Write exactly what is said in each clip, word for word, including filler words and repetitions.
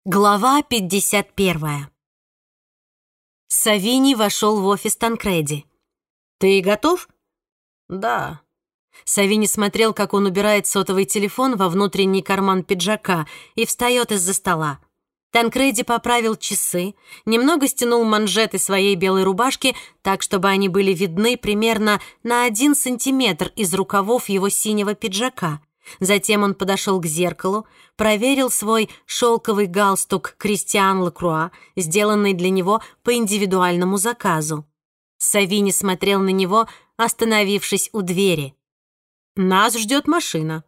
Глава пятьдесят первая. Савини вошел в офис Танкреди. «Ты готов?» «Да». Савини смотрел, как он убирает сотовый телефон во внутренний карман пиджака и встает из-за стола. Танкреди поправил часы, немного стянул манжеты своей белой рубашки так, чтобы они были видны примерно на один сантиметр из рукавов его синего пиджака. Затем он подошел к зеркалу, проверил свой шелковый галстук Кристиан Лакруа, сделанный для него по индивидуальному заказу. Савини смотрел на него, остановившись у двери. «Нас ждет машина».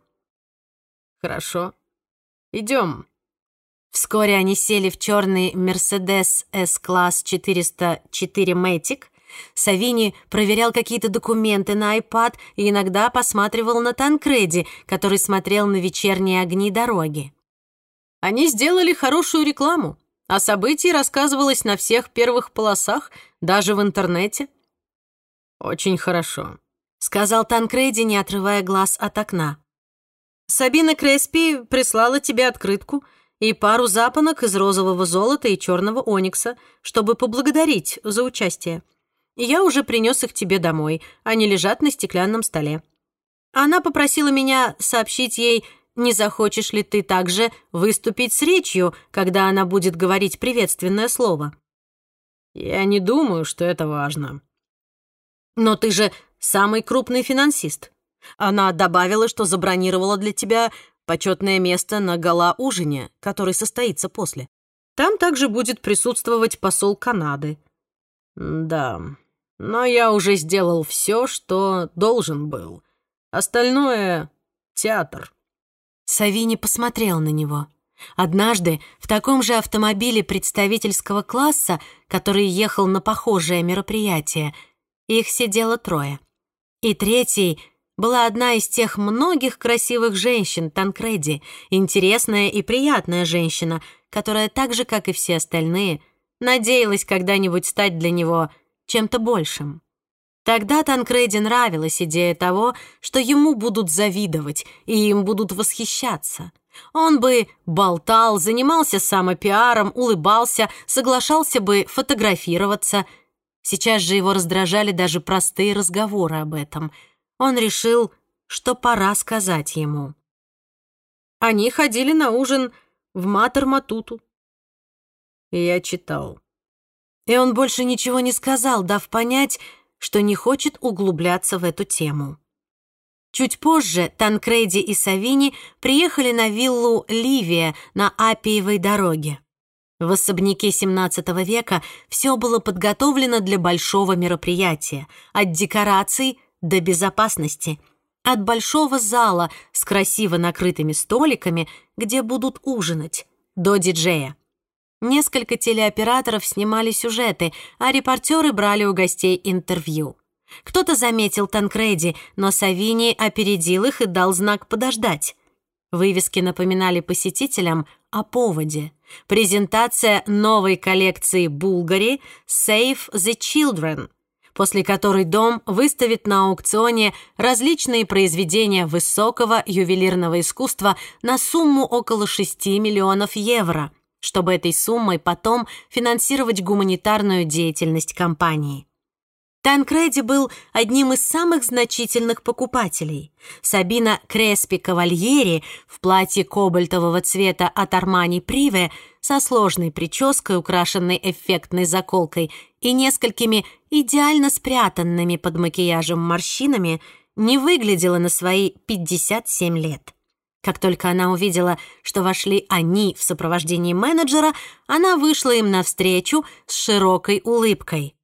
«Хорошо. Идем». Вскоре они сели в черный Mercedes S-класс четыреста четыре Matic. Савини проверял какие-то документы на iPad и иногда посматривал на Танкреди, который смотрел на вечерние огни дороги. Они сделали хорошую рекламу. О событии рассказывалось на всех первых полосах, даже в интернете. «Очень хорошо», — сказал Танкреди, не отрывая глаз от окна. «Сабина Креспи прислала тебе открытку и пару запонок из розового золота и черного оникса, чтобы поблагодарить за участие. Я уже принес их тебе домой, они лежат на стеклянном столе. Она попросила меня сообщить ей, не захочешь ли ты также выступить с речью, когда она будет говорить приветственное слово». «Я не думаю, что это важно». «Но ты же самый крупный финансист. Она добавила, что забронировала для тебя почетное место на гала-ужине, который состоится после. Там также будет присутствовать посол Канады». «Да, но я уже сделал все, что должен был. Остальное — театр». Савини посмотрел на него. Однажды в таком же автомобиле представительского класса, который ехал на похожее мероприятие, их сидело трое. И третьей была одна из тех многих красивых женщин Танкреди, интересная и приятная женщина, которая так же, как и все остальные, надеялась когда-нибудь стать для него чем-то большим. Тогда Танкреди нравилась идея того, что ему будут завидовать и им будут восхищаться. Он бы болтал, занимался самопиаром, улыбался, соглашался бы фотографироваться. Сейчас же его раздражали даже простые разговоры об этом. Он решил, что пора сказать ему. Они ходили на ужин в Матер-Матуту. Я читал. И он больше ничего не сказал, дав понять, что не хочет углубляться в эту тему. Чуть позже Танкреди и Савини приехали на виллу Ливия на Аппиевой дороге. В особняке семнадцатого века все было подготовлено для большого мероприятия, от декораций до безопасности, от большого зала с красиво накрытыми столиками, где будут ужинать, до диджея. Несколько телеоператоров снимали сюжеты, а репортеры брали у гостей интервью. Кто-то заметил Танкреди, но Савини опередил их и дал знак подождать. Вывески напоминали посетителям о поводе. Презентация новой коллекции Bulgari «Save the Children», после которой дом выставит на аукционе различные произведения высокого ювелирного искусства на сумму около шести миллионов евро, чтобы этой суммой потом финансировать гуманитарную деятельность компании. Танкреди был одним из самых значительных покупателей. Сабина Креспи Кавальери в платье кобальтового цвета от Армани Приве со сложной прической, украшенной эффектной заколкой и несколькими идеально спрятанными под макияжем морщинами, не выглядела на свои пятьдесят семь лет. Как только она увидела, что вошли они в сопровождении менеджера, она вышла им навстречу с широкой улыбкой.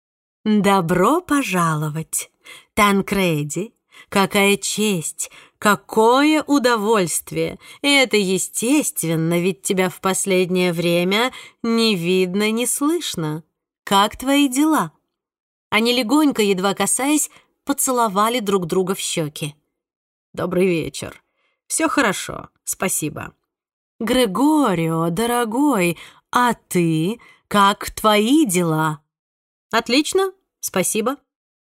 «Добро пожаловать, Танкреди! Какая честь, какое удовольствие! И это естественно, ведь тебя в последнее время не видно, не слышно. Как твои дела?» Они легонько, едва касаясь, поцеловали друг друга в щеки. «Добрый вечер. Все хорошо, спасибо». «Грегорио, дорогой, а ты? Как твои дела?» «Отлично, спасибо».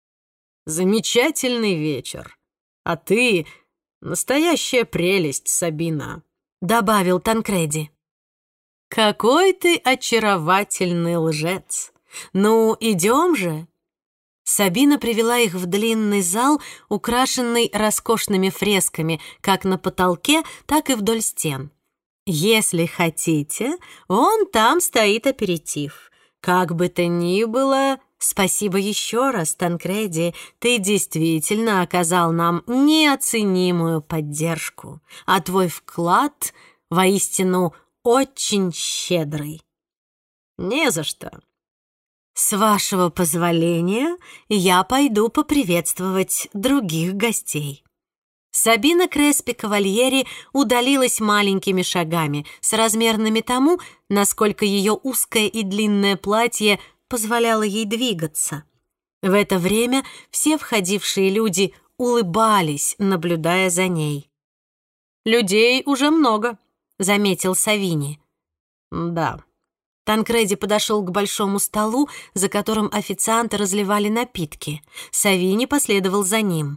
«Замечательный вечер. А ты настоящая прелесть, Сабина», — добавил Танкреди. Какой ты очаровательный лжец! Ну, идем же!» Сабина привела их в длинный зал, украшенный роскошными фресками как на потолке, так и вдоль стен. «Если хотите, вон там стоит аперитив. Как бы то ни было, спасибо еще раз, Танкреди, ты действительно оказал нам неоценимую поддержку, а твой вклад воистину очень щедрый». «Не за что». «С вашего позволения я пойду поприветствовать других гостей». Сабина Креспи-Кавальери удалилась маленькими шагами, соразмерными тому, насколько ее узкое и длинное платье позволяло ей двигаться. В это время все входившие люди улыбались, наблюдая за ней. «Людей уже много», — заметил Савини. «Да». Танкреди подошел к большому столу, за которым официанты разливали напитки. Савини последовал за ним.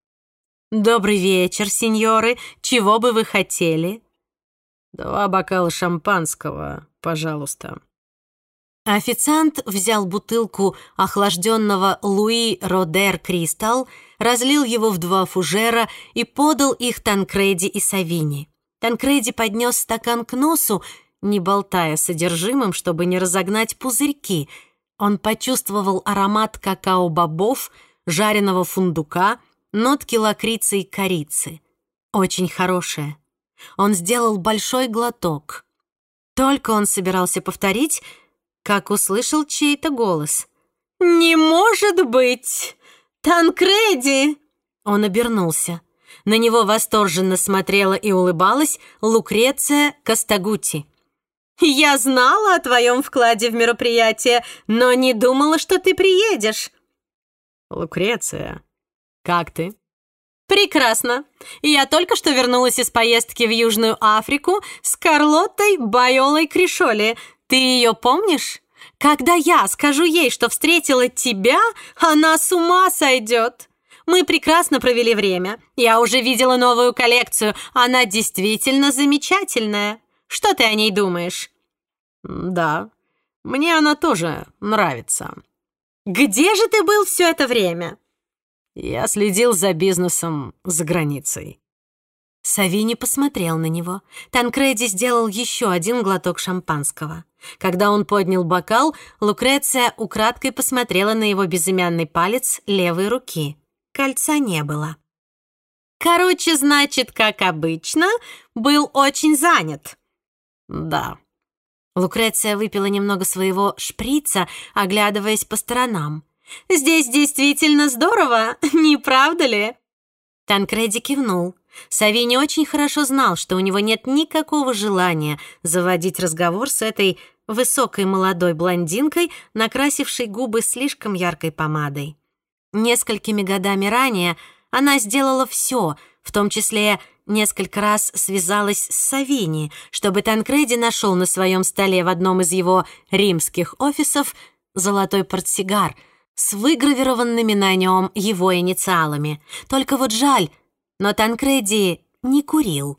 «Добрый вечер, сеньоры. Чего бы вы хотели?» «Два бокала шампанского, пожалуйста». Официант взял бутылку охлажденного Луи Родер Кристалл, разлил его в два фужера и подал их Танкреди и Савини. Танкреди поднес стакан к носу, не болтая содержимым, чтобы не разогнать пузырьки. Он почувствовал аромат какао-бобов, жареного фундука, нотки лакрицы и корицы. Очень хорошее. Он сделал большой глоток. Только он собирался повторить, как услышал чей-то голос. «Не может быть! Танкреди!» Он обернулся. На него восторженно смотрела и улыбалась Лукреция Костагути. «Я знала о твоем вкладе в мероприятие, но не думала, что ты приедешь». «Лукреция, как ты?» «Прекрасно. Я только что вернулась из поездки в Южную Африку с Карлоттой Байолой Кришоли. Ты ее помнишь? Когда я скажу ей, что встретила тебя, она с ума сойдет. Мы прекрасно провели время. Я уже видела новую коллекцию. Она действительно замечательная. Что ты о ней думаешь?» «Да, мне она тоже нравится». «Где же ты был все это время?» «Я следил за бизнесом за границей». Савини посмотрел на него. Танкреди сделал еще один глоток шампанского. Когда он поднял бокал, Лукреция украдкой посмотрела на его безымянный палец левой руки. Кольца не было. «Короче, значит, как обычно, был очень занят». «Да». Лукреция выпила немного своего шприца, оглядываясь по сторонам. «Здесь действительно здорово, не правда ли?» Танкреди кивнул. Савини очень хорошо знал, что у него нет никакого желания заводить разговор с этой высокой молодой блондинкой, накрасившей губы слишком яркой помадой. Несколькими годами ранее она сделала все, в том числе несколько раз связалась с Савини, чтобы Танкреди нашел на своем столе в одном из его римских офисов золотой портсигар с выгравированными на нем его инициалами. Только вот жаль, но Танкреди не курил.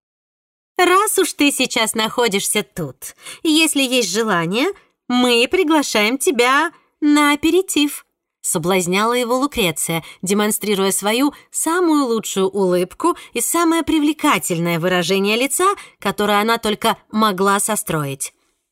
«Раз уж ты сейчас находишься тут, если есть желание, мы приглашаем тебя на аперитив», соблазняла его Лукреция, демонстрируя свою самую лучшую улыбку и самое привлекательное выражение лица, которое она только могла состроить.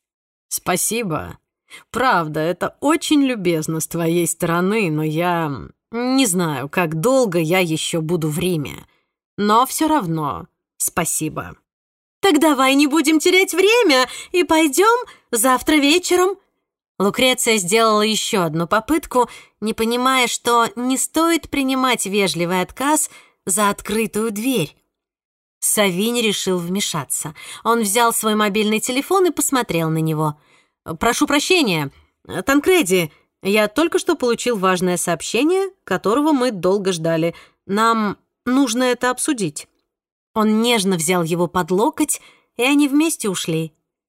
«Спасибо. Правда, это очень любезно с твоей стороны, но я не знаю, как долго я еще буду в Риме. Но все равно спасибо». «Так давай не будем терять время и пойдем завтра вечером». Лукреция сделала еще одну попытку, не понимая, что не стоит принимать вежливый отказ за открытую дверь. Савини решил вмешаться. Он взял свой мобильный телефон и посмотрел на него. «Прошу прощения, Танкреди, я только что получил важное сообщение, которого мы долго ждали. Нам нужно это обсудить». Он нежно взял его под локоть, и они вместе ушли.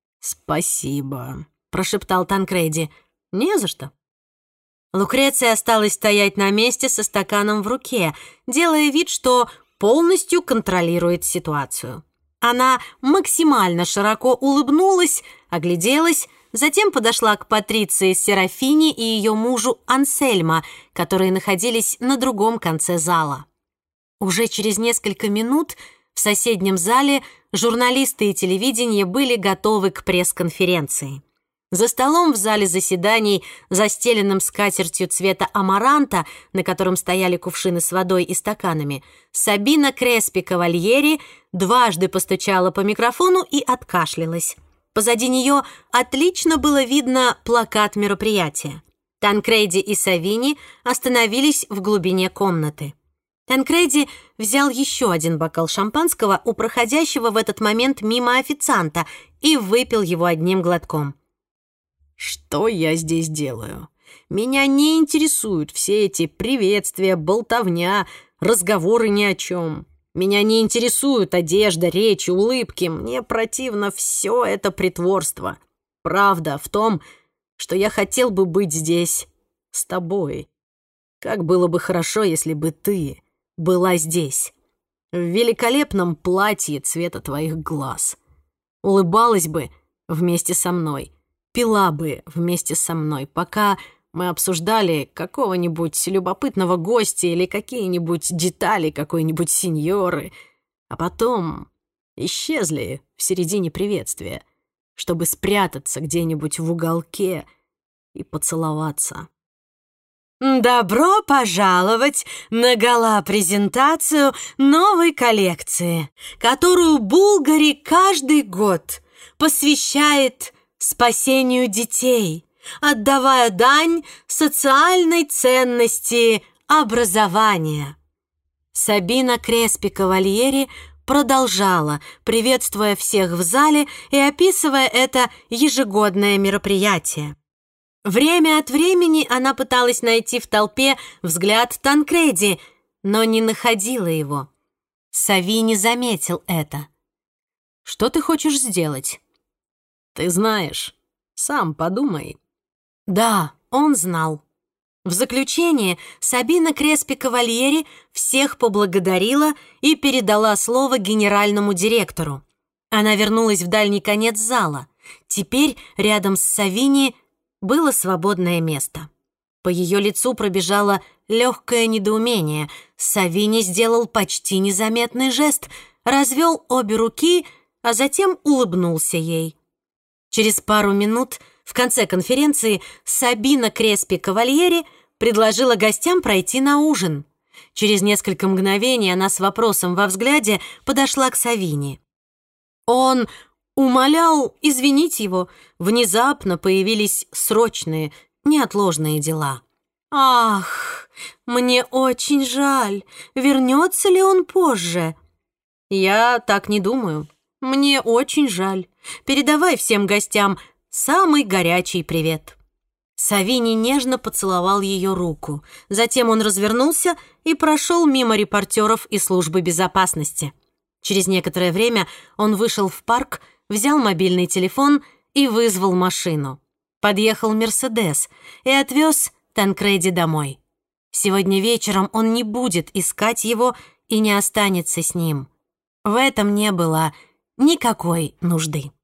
«Спасибо», — прошептал Танкреди. «Не за что». Лукреция осталась стоять на месте со стаканом в руке, делая вид, что полностью контролирует ситуацию. Она максимально широко улыбнулась, огляделась, затем подошла к Патриции Серафини и ее мужу Ансельмо, которые находились на другом конце зала. Уже через несколько минут в соседнем зале журналисты и телевидение были готовы к пресс-конференции. За столом в зале заседаний, застеленным скатертью цвета амаранта, на котором стояли кувшины с водой и стаканами, Сабина Креспи-Кавальери дважды постучала по микрофону и откашлялась. Позади нее отлично было видно плакат мероприятия. Танкреди и Савини остановились в глубине комнаты. Танкреди взял еще один бокал шампанского у проходящего в этот момент мимо официанта и выпил его одним глотком. «Что я здесь делаю? Меня не интересуют все эти приветствия, болтовня, разговоры ни о чем. Меня не интересует одежда, речь, улыбки. Мне противно все это притворство. Правда в том, что я хотел бы быть здесь с тобой. Как было бы хорошо, если бы ты была здесь, в великолепном платье цвета твоих глаз. Улыбалась бы вместе со мной, пила бы вместе со мной, пока мы обсуждали какого-нибудь любопытного гостя или какие-нибудь детали какой-нибудь сеньоры, а потом исчезли в середине приветствия, чтобы спрятаться где-нибудь в уголке и поцеловаться. Добро пожаловать на гала-презентацию новой коллекции, которую Булгари каждый год посвящает спасению детей, отдавая дань социальной ценности образования. Сабина Креспи-Кавальери продолжала, приветствуя всех в зале и описывая это ежегодное мероприятие. Время от времени она пыталась найти в толпе взгляд Танкреди, но не находила его. Савини заметил это. «Что ты хочешь сделать?» «Ты знаешь, сам подумай». Да, он знал. В заключение Сабина Креспи-Кавальери всех поблагодарила и передала слово генеральному директору. Она вернулась в дальний конец зала. Теперь рядом с Савини было свободное место. По ее лицу пробежало легкое недоумение. Савини сделал почти незаметный жест, развел обе руки, а затем улыбнулся ей. Через пару минут в конце конференции Сабина Креспи-Кавальери предложила гостям пройти на ужин. Через несколько мгновений она с вопросом во взгляде подошла к Савини. Он умолял извинить его. Внезапно появились срочные, неотложные дела. «Ах, мне очень жаль. Вернется ли он позже?» «Я так не думаю. Мне очень жаль. Передавай всем гостям самый горячий привет». Савини нежно поцеловал ее руку. Затем он развернулся и прошел мимо репортеров и службы безопасности. Через некоторое время он вышел в парк, взял мобильный телефон и вызвал машину. Подъехал «Мерседес» и отвез Танкреди домой. Сегодня вечером он не будет искать его и не останется с ним. В этом не было никакой нужды.